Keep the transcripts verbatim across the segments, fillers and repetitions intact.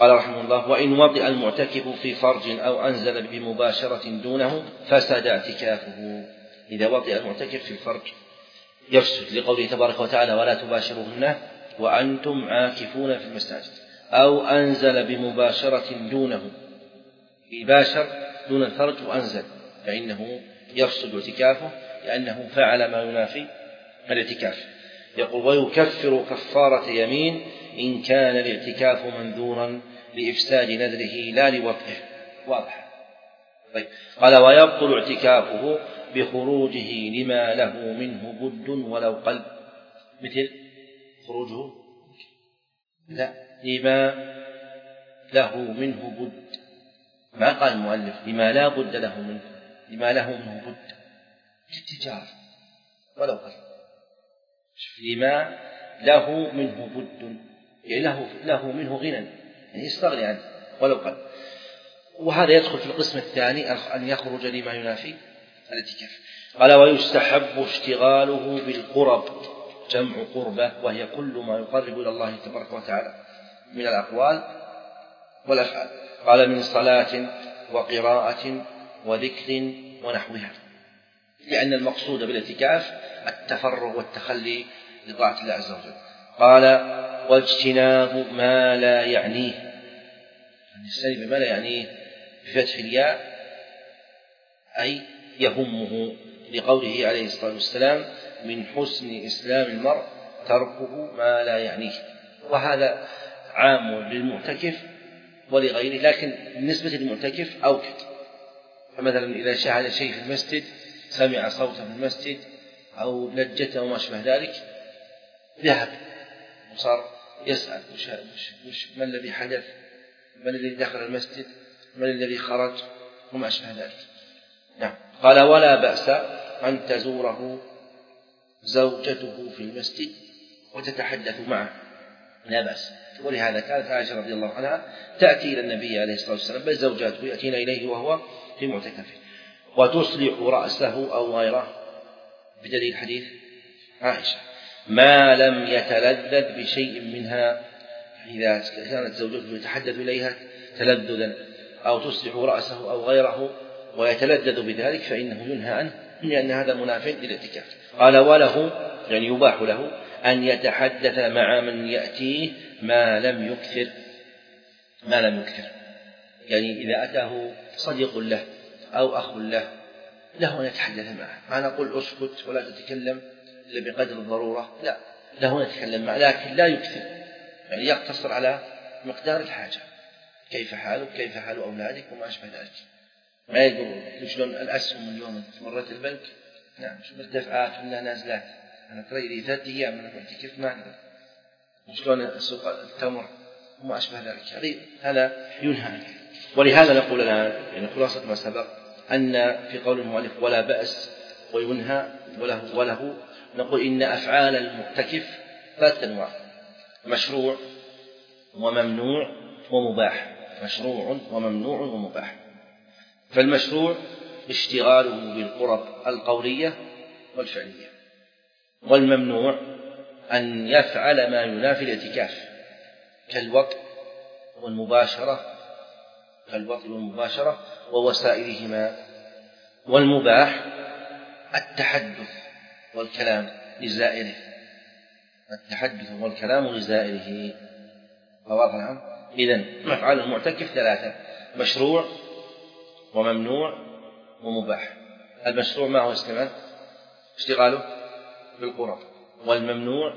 قال رحمه الله: وإن وطئ المعتكف في فرج أو أنزل بمباشرة دونه فسد اعتكافه. إذا وطئ المعتكف في الفرج يفسد، لقوله تبارك وتعالى: ولا تباشروهن وأنتم عاكفون في المساجد. أو أنزل بمباشرة دونه، يباشر دون الفرج وأنزل، فإنه يفسد اعتكافه لأنه فعل ما ينافي الاعتكاف. يقول: ويكفر كفارة يمين إن كان الاعتكاف منذورا لإفساد نذره لا لوطئه. واضح. طيب. قال: ويبطل اعتكافه بخروجه لما له منه بد ولو قل. مثل خروجه لا لما له منه بد، ما قال المؤلف لما لا بد له منه، لما له منه بد كالتجارة ولو قل. لما له منه بد يعني له, له منه غنى، يعني يستغني عنه ولو قل. وهذا يدخل في القسم الثاني أن يخرج لما ينافي الاعتكاف. قال: ويستحب اشتغاله بالقرب، جمع قربة، وهي كل ما يقرب إلى الله تبارك وتعالى من الأقوال والأفعال. قال: من صلاة وقراءة وذكر ونحوها، لأن المقصود بالاعتكاف التفرغ والتخلي لطاعة الله عز وجل. قال: واجتناب ما لا يعنيه، أن يجتنب ما لا يعنيه بفتح الياء أي يهمه، لقوله عليه الصلاة والسلام: من حسن إسلام المرء تركه ما لا يعنيه. وهذا عام للمعتكف ولغيره، لكن بالنسبة للمعتكف أوكد. فمثلا إذا شاهد شيء في المسجد، سمع صوتا في المسجد أو لجته وما شابه ذلك، ذهب وصار يسأل وش وش ما الذي حدث، من الذي دخل المسجد، من الذي خرج وما شابه ذلك. نعم. قال: ولا بأس أن تزوره زوجته في المسجد وتتحدث معه، لا بأس. ولهذا كانت عائشة رضي الله عنها تأتي إلى النبي عليه الصلاة والسلام، بل زوجاته يأتين إليه وهو في معتكفه، وتصلح رأسه أو غيره، بدليل حديث عائشة: ما لم يتلذذ بشيء منها. إذا كانت زوجته يتحدث إليها تلذذا أو تصلح رأسه أو غيره ويتلذذ بذلك فإنه ينهى عنه، لأن هذا مناف للاعتكاف. قال: وله يعني يباح له أن يتحدث مع من يأتيه ما لم يكثر، ما لم يكثر يعني إذا أتاه صديق له أو أخ له له أن يتحدث معه، ما نقول أسكت ولا تتكلم إلا بقدر الضرورة، لا، له أن يتكلم معه لكن لا يكثر، يعني يقتصر على مقدار الحاجة. كيف حالك، كيف حال أولادك وما أشبه ذلك. ما يقول شلون الأسهم اليوم مرت البنك، نعم، شو الدفعات ولا نازلات، أنا ترى لي ثلاث أيام من المعتكف ما أقدر، شلون سوق التمر وما أشبه ذلك، هذا ينهى عنه. ولهذا نقول الآن يعني خلاصة ما سبق أن في قول المؤلف ولا بأس وينهى وله, وله نقول إن أفعال المعتكف ثلاثة أنواع: مشروع وممنوع ومباح. مشروع وممنوع ومباح. فالمشروع اشتغاله بالقرب القولية والفعلية، والممنوع أن يفعل ما ينافي الاعتكاف كالوطء والمباشرة كالوطء والمباشرة ووسائلهما. والمباح التحدث والكلام لزائره، التحدث والكلام لزائره. فواضح الآن؟ إذن أفعال المعتكف ثلاثة: مشروع وممنوع ومباح. المشروع ما هو استماع اشتغاله بالقرب، والممنوع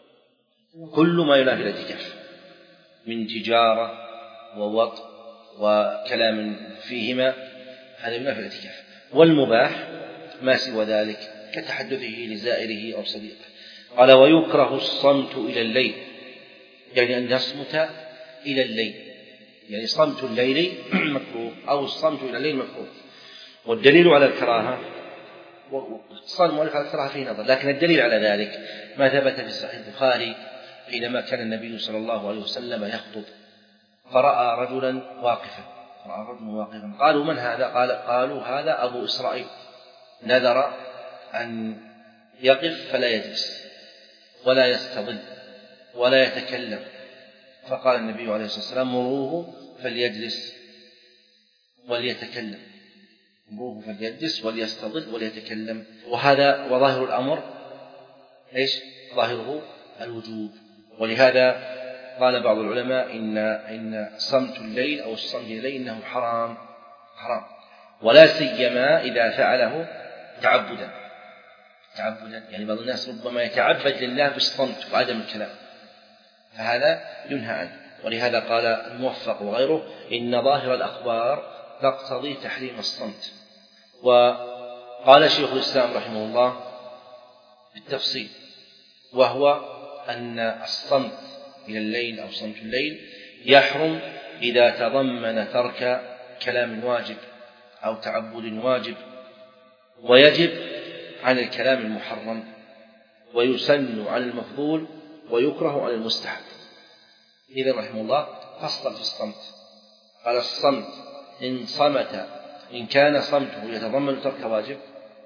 كل ما ينافي الاعتكاف من تجارة ووطء وكلام فيهما، هذا ينافي الاعتكاف. والمباح ما سوى ذلك كتحدثه لزائره أو صديقه. قال: ويكره الصمت إلى الليل، يعني أن يصمت إلى الليل، يعني صمت الليل مكروه أو الصمت إلى الليل مكروه. والدليل على الكراهة، واختصار المؤلف على الكراهة فيه نظر، لكن الدليل على ذلك ما ثبت في صحيح البخاري حينما كان النبي صلى الله عليه وسلم يخطب فرأى رجلا واقفا رأى رجلا واقفا قالوا: من هذا؟ قال قالوا: هذا أبو إسرائيل نذر أن يقف فلا يجلس ولا يستظل ولا يتكلم فقال النبي عليه الصلاة والسلام مروه فليجلس وليتكلم، مروه فليجلس وليستظل وليتكلم. وهذا وظاهر الأمر إيش؟ ظاهره الوجوب. ولهذا قال بعض العلماء إن إن صمت الليل أو الصمت الليل إنه حرام حرام، ولا سيما إذا فعله تعبدا تعبدا يعني بعض الناس ربما يتعبد لله بالصمت وعدم الكلام، فهذا ينهى عنه. ولهذا قال الموفق وغيره إن ظاهر الأخبار تقتضي تحريم الصمت. وقال شيخ الإسلام رحمه الله بالتفصيل، وهو أن الصمت إلى الليل أو صمت الليل يحرم إذا تضمن ترك كلام واجب أو تعبد واجب، ويجب عن الكلام المحرم، ويسن عن المفضول، ويكره عن المستحب. إذن رحمه الله فصل في الصمت، قال الصمت إن صمت إن كان صمته يتضمن ترك واجب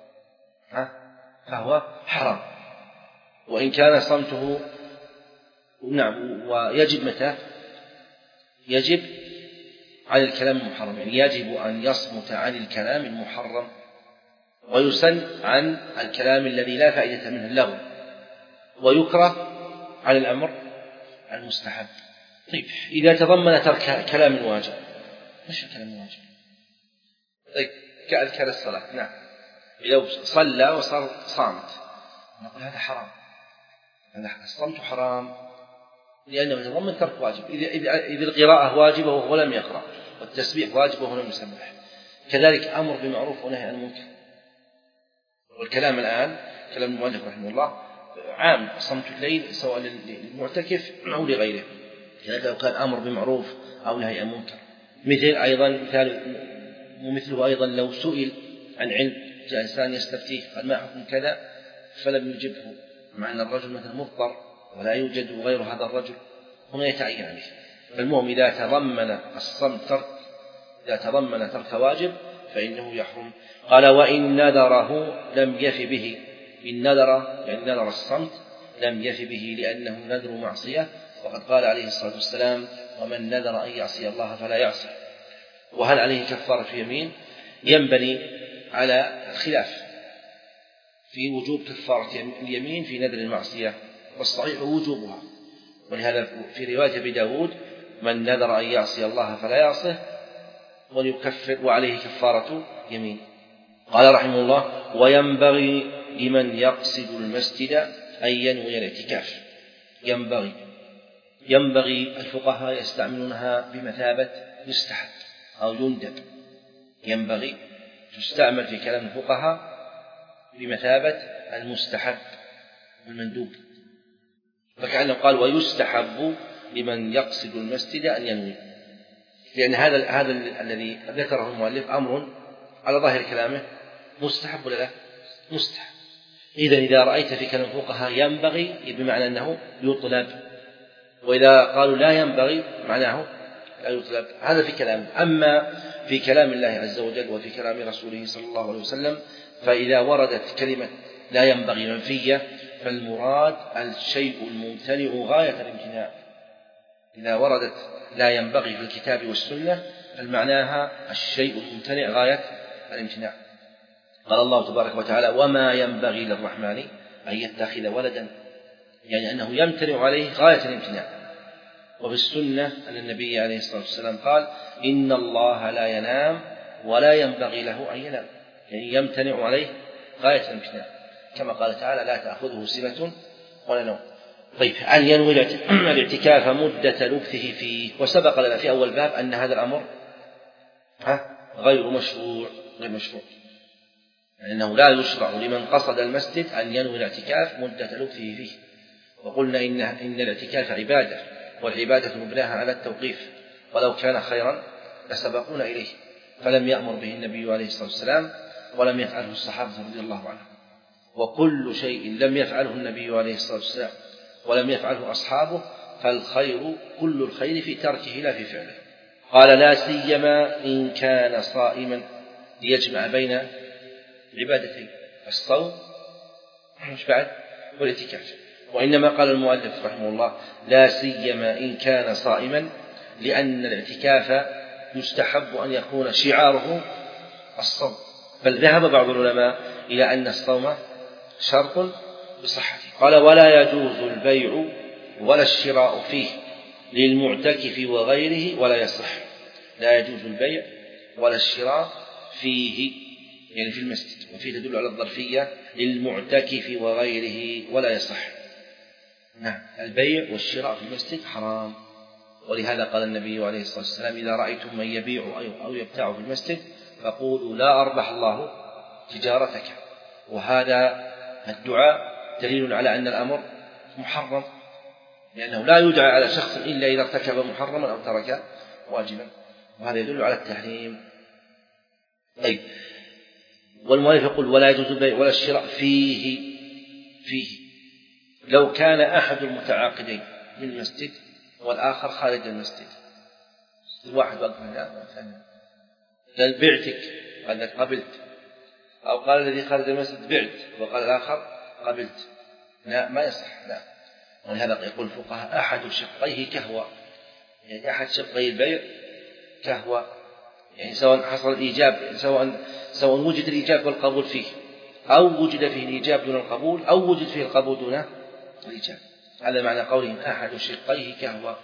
فهو حرام، وإن كان صمته نعم ويجب متى يجب عن الكلام المحرم، يعني يجب أن يصمت عن الكلام المحرم، ويسن عن الكلام الذي لا فائدة منه اللغو، ويكره عن الأمر المستحب. طيب إذا تضمن ترك كلام واجب، مش كلام واجب؟ طيب كأذكار الصلاة، نعم لو صلى وصار صامت نقول هذا حرام، هذا الصمت حرام لأنه يتضمن ترك واجب. إذا القراءة واجبة وهو لم يقرأ، والتسبيح واجب وهو لم يسبح، كذلك أمر بمعروف ونهي عن المنكر. والكلام الآن كلام المؤلف رحمه الله عام، صمت الليل سواء للمعتكف أو لغيره، كذلك لو كان أمر بمعروف أو نهي عن منكر. مثل أيضا مثال ومثله أيضا لو سئل عن علم، جاء إنسان يستفتيه قال ما حكم كذا فلم يجبه، مع أن الرجل مثل مضطر ولا يوجد غير هذا الرجل، هنا يتعين عليه. فالمهم إذا تضمن الصمت ترك إذا تضمن ترك واجب فإنه يحرم. قال وإن نذره لم يف به، إن نذر يعني نذر الصمت لم يف به لأنه نذر معصية، وقد قال عليه الصلاة والسلام ومن نذر أن يعصي الله فلا يعصي. وهل عليه كفارة يمين؟ ينبني على الخلاف في وجوب كفارة اليمين في نذر المعصية، والصحيح وجوبها. ولهذا في رواية أبي داود من نذر أن يعصي الله فلا يعصه وليكفر وعليه كفارة يمين. قال رحمه الله وينبغي لمن يقصد المسجد أن ينوي الاعتكاف. ينبغي ينبغي الفقهاء يستعملونها بمثابة يستحب أو يندب، ينبغي تستعمل في كلام الفقهاء بمثابة المستحب والمندوب، فكأنه قال ويستحب لمن يقصد المسجد أن ينوي، لأن هذا هذا الذي ذكره المؤلف أمر على ظاهر كلامه مستحب ولا لا؟ مستحب. إذا إذا رأيت في كلام الفقهاء ينبغي بمعنى أنه يطلب، وإذا قالوا لا ينبغي معناه لا يطلب، هذا في كلام. أما في كلام الله عز وجل وفي كلام رسوله صلى الله عليه وسلم فإذا وردت كلمة لا ينبغي منفية فالمراد الشيء الممتنع غاية الامتناع. إذا وردت لا ينبغي في الكتاب والسنة فالمعناها الشيء الممتنع غاية الامتناع. قال الله تبارك وتعالى وما ينبغي للرحمن أن يتخذ ولدا، يعني أنه يمتنع عليه غاية الامتناع. وفي السنة أن النبي عليه الصلاة والسلام قال إن الله لا ينام ولا ينبغي له أن ينام، يعني يمتنع عليه غاية الامتناع، كما قال تعالى لا تأخذه سنة ولا نوم. طيب أن ينوي الاعتكاف مدة لبثه فيه، وسبق لنا في أول باب أن هذا الأمر غير مشروع غير مشروع لأنه لا يشرع لمن قصد المسجد أن ينوي الاعتكاف مدة لبثه فيه. وقلنا إن, إن الاعتكاف عبادة، والعبادة مبناها على التوقيف، ولو كان خيرا لسبقونا إليه، فلم يأمر به النبي عليه الصلاة والسلام ولم يفعله الصحابة رضي الله عنهم. وكل شيء لم يفعله النبي عليه الصلاة والسلام ولم يفعله أصحابه فالخير كل الخير في تركه لا في فعله. قال لا سيما إن كان صائما، ليجمع بين العبادتين الصوم مش بعد والاعتكاف. وإنما قال المؤلف رحمه الله لا سيما إن كان صائما، لأن الاعتكاف يستحب أن يكون شعاره الصوم، بل ذهب بعض العلماء إلى أن الصوم شرط بصحته. قال ولا يجوز البيع ولا الشراء فيه للمعتكف وغيره ولا يصح. لا يجوز البيع ولا الشراء فيه، يعني في المسجد، وفيه تدل على الظرفية للمعتكف وغيره ولا يصح. نعم، البيع والشراء في المسجد حرام، ولهذا قال النبي عليه الصلاة والسلام إذا رأيتم من يبيع أو يبتاع في المسجد فقولوا لا أربح الله تجارتك. وهذا الدعاء دليل على أن الأمر محرم، لأنه لا يدعى على شخص إلا إذا ارتكب محرما أو ترك واجبا، وهذا يدل على التحريم. طيب، والمؤلف يقول ولا يجوز البيع ولا الشراء فيه فيه لو كان أحد المتعاقدين من المسجد والآخر خارج المسجد، الواحد وقف هنا مثلا قال بعتك، قال قبلت، أو قال الذي خارج المسجد بعت وقال الآخر قبلت، لا ما يصح، لا. ولهذا يقول الفقهاء أحد شقيه كهوة، يعني أحد شقي البيع كهوة، يعني سواء حصل الإيجاب، سواء سواء وجد الإيجاب والقبول فيه، أو وجد فيه الإيجاب دون القبول، أو وجد فيه القبول دون الإيجاب. هذا معنى قولهم أحد شقيه كهوة.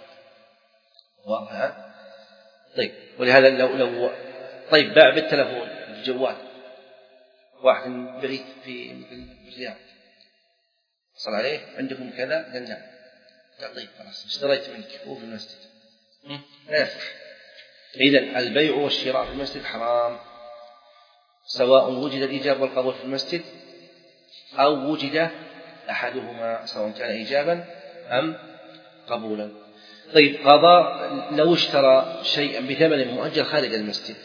واضح؟ طيب، ولهذا لو لو طيب باع بالتلفون الجوال، واحد بعيد في الرياض اتصل عليه عندكم كذا، قال نعم، قال طيب خلاص اشتريت منك هو في المسجد، لا يصح. إذن البيع والشراء في المسجد حرام، سواء وجد الإيجاب والقبول في المسجد أو وجد أحدهما، سواء كان إيجابا أم قبولا. طيب، قضاء لو اشترى شيئا بثمن مؤجل خارج المسجد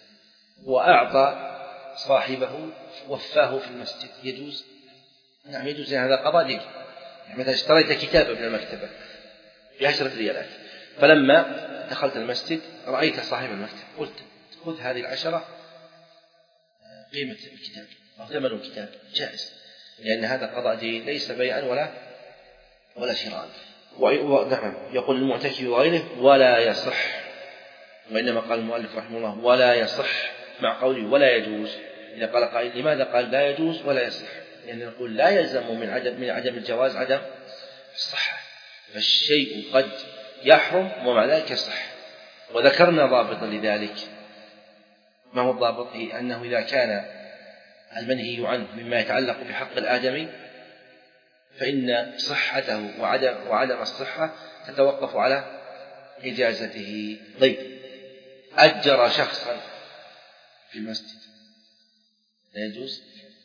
وأعطى صاحبه وفاه في المسجد، يجوز؟ نعم يجوز، هذا قضاء لي. يعني مثلا اشتريت كتابا من المكتبة بعشرة ريالات، فلما دخلت المسجد رأيت صاحب المكتب، قلت خذ هذه العشرة قيمة الكتاب أو ثمن الكتاب، جائز، لأن هذا قضاء دين ليس بيعا ولا ولا شراء. نعم، يقول المعتكف وغيره ولا يصح، وإنما قال المؤلف رحمه الله ولا يصح مع قوله ولا يجوز. إذا قال قائل لماذا قال لا يجوز ولا يصح؟ لأن يعني نقول لا يلزم من عدم من عدم الجواز عدم الصحة، فالشيء قد يحرم ومع ذلك يصح. وذكرنا ضابطا لذلك، ما هو الضابط؟ أنه إذا كان المنهي عنه مما يتعلق بحق الآدمي فإن صحته وعدم, وعدم الصحة تتوقف على إجازته. طيب، أجر شخصا في المسجد لا يجوز؟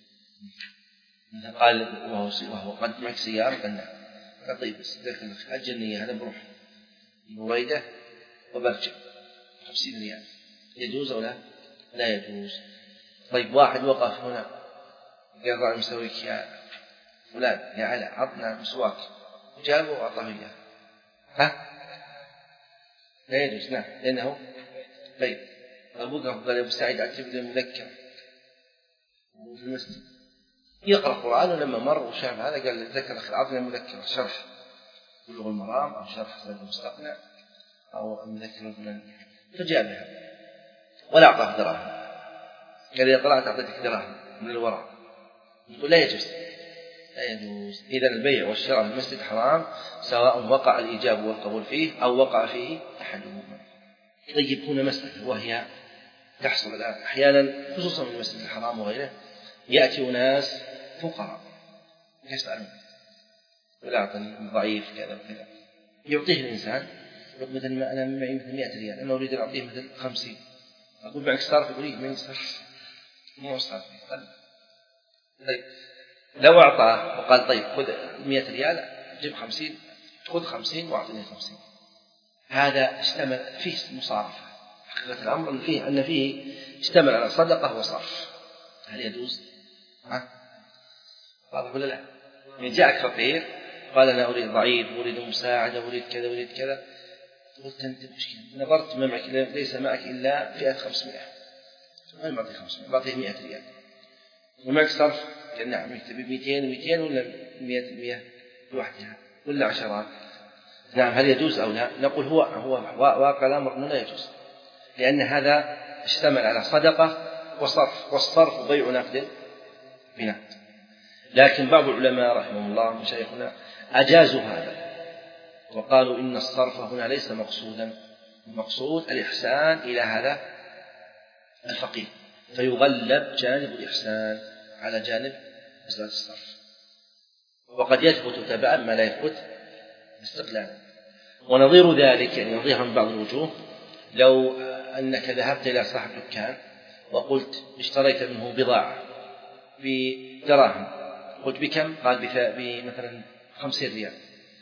قال وهو, وهو قد معك سيارة، قال نعم، قال طيب بس أجرني هذا بروح بريدة وبرجع خمسين ريال، يجوز أو لا؟ لا يجوز. طيب، واحد وقف هنا قال مسويك يا فلان يا علا عطنا مسواك، جابه وأعطاه إياه، ها؟ لا يجوز، نعم، لأنه طيب. أبوك قال يا أبو سعيد أكتب لي مذكرة في المسجد يقرأ القرآن، ولما مر وشاف هذا قال ذكر أخي عطنا مذكرة شرح بلوغ المرام أو شرح زاد المستقنع أو مذكرة فلانية، فجابها ولا أعطاه دراهم، قال إذا طلعت أعطيتك دراهم من الوراء، يقول لا يجوز، لا يجوز. إذن البيع والشراء في المسجد حرام، سواء وقع الإيجاب والقبول فيه أو وقع فيه أحدهما. طيب، هنا مسألة وهي تحصل الآن أحيانا خصوصا في المسجد الحرام وغيره، يأتي ناس فقراء يسألون ولا أعطني ضعيف كذا وكذا، يعطيه الإنسان يقول مثلا ما أنا معي مثل مئة ريال، أنا أريد أن أعطيه مثل خمسين، أقول معك صارف، يقول لي من صرف مو صارف. طيب، لو أعطاه وقال طيب خذ مئة ريال جيب خمسين، خذ خمسين وأعطني خمسين، هذا اشتمل فيه مصارفة، حقيقة الأمر أن فيه أن فيه اشتمل على صدقة وصرف، هل يجوز؟ ها؟ واضح ولا لا؟ يعني جاءك فقير قال أنا أريد ضعيف، أريد مساعدة، أريد كذا أريد كذا، قلت أنت مشكلة نظرت ما معك ليس معك إلا فئة خمسمائة، ما بعطيه خمسمائة، بعطيه مئة ريال، ومعك صرف؟ قال نعم، تبي مئتين ومئتين ولا مئة مئة؟ لوحدها ولا عشرات؟ نعم، هل يجوز أو لا؟ نقول هو هو واقع الأمر أنه لا يجوز، لأن هذا اشتمل على صدقة وصرف، والصرف بيع نقد بنقد. لكن بعض العلماء رحمه الله مشايخنا أجازوا هذا وقالوا إن الصرف هنا ليس مقصودا، المقصود الإحسان إلى هذا الفقير، فيغلب جانب الإحسان على جانب مسألة الصرف، وقد يثبت تبعا ما لا يثبت استقلالا. ونظير ذلك يعني نظيرها من بعض الوجوه، لو أنك ذهبت إلى صاحب دكان وقلت اشتريت منه بضاعة بدراهم، قلت بكم؟ قال بمثلا خمسين ريال،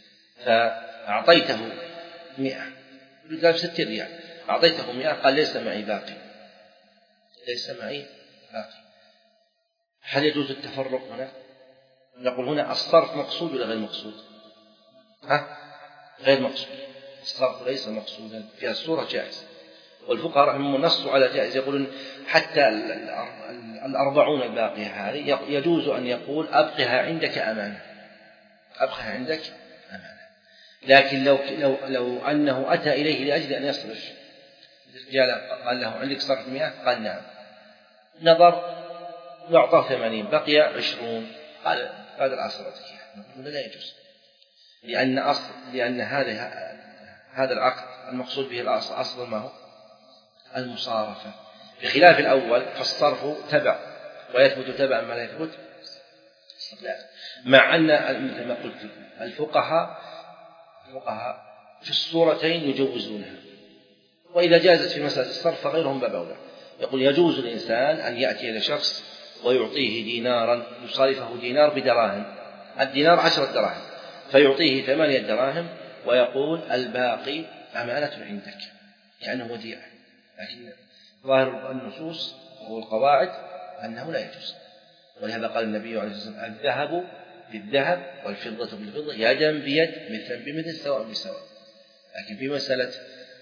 فأعطيته مئة، قال بستين ريال، أعطيته مئة، قال ليس معي باقي، ليس معي باقي. هل يجوز التفرق هنا؟ نقول هنا الصرف مقصود ولا غير مقصود؟ ها؟ غير مقصود، الصرف ليس مقصودا، في الصورة جائز، والفقهاء رحمهم الله نصوا على جائز، يقولون حتى الأربعون الباقية هذه يجوز أن يقول أبقها عندك أمانة، أبقها عندك أمانة. لكن لو, لو, لو أنه أتى إليه لأجل أن يصرف، قال له عندك صرف مئة، قال نعم، نظر وأعطاه ثمانين، بقي عشرون، قال هذا العصرتك، نقول لا يجوز، لأن أصل لأن هذا هذا العقد المقصود به الأصل أصل ما هو المصارفة، بخلاف الأول فالصرف تبع ويثبت تبعا ما لا يثبت استقلالا. مع أن مثل ما قلت الفقهاء الفقهاء في الصورتين يجوزونها، وإذا جازت في مسألة الصرف فغيرهم باب أولى. يقول يجوز الإنسان أن يأتي إلى شخص ويعطيه دينارا يصارفه دينار بدراهم، الدينار عشرة دراهم، فيعطيه ثمانية دراهم ويقول الباقي أمانة عندك كأنه وديعة. لكن ظاهر النصوص والقواعد أنه لا يجوز، ولهذا قال النبي عليه الصلاة والسلام الذهب بالذهب والفضة بالفضة يدا بيد مثلا بمثل سواء بسواء. لكن في مسألة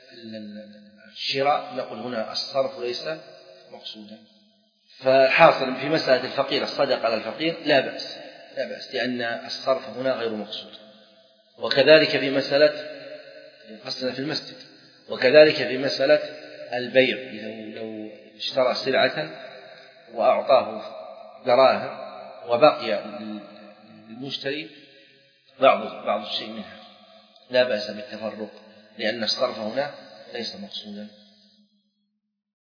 الشراء نقول هنا الصرف ليس مقصودا. فالحاصل في مسألة الفقير الصدقة على الفقير لا بأس لا بأس لأن الصرف هنا غير مقصود. وكذلك في مسألة قصدنا في المسجد، وكذلك في مسألة البيع، لو, لو اشترى سلعة وأعطاه دراهم وبقي للمشتري بعض بعض الشيء منها لا بأس بالتفرق، لأن الصرف هنا ليس مقصودا.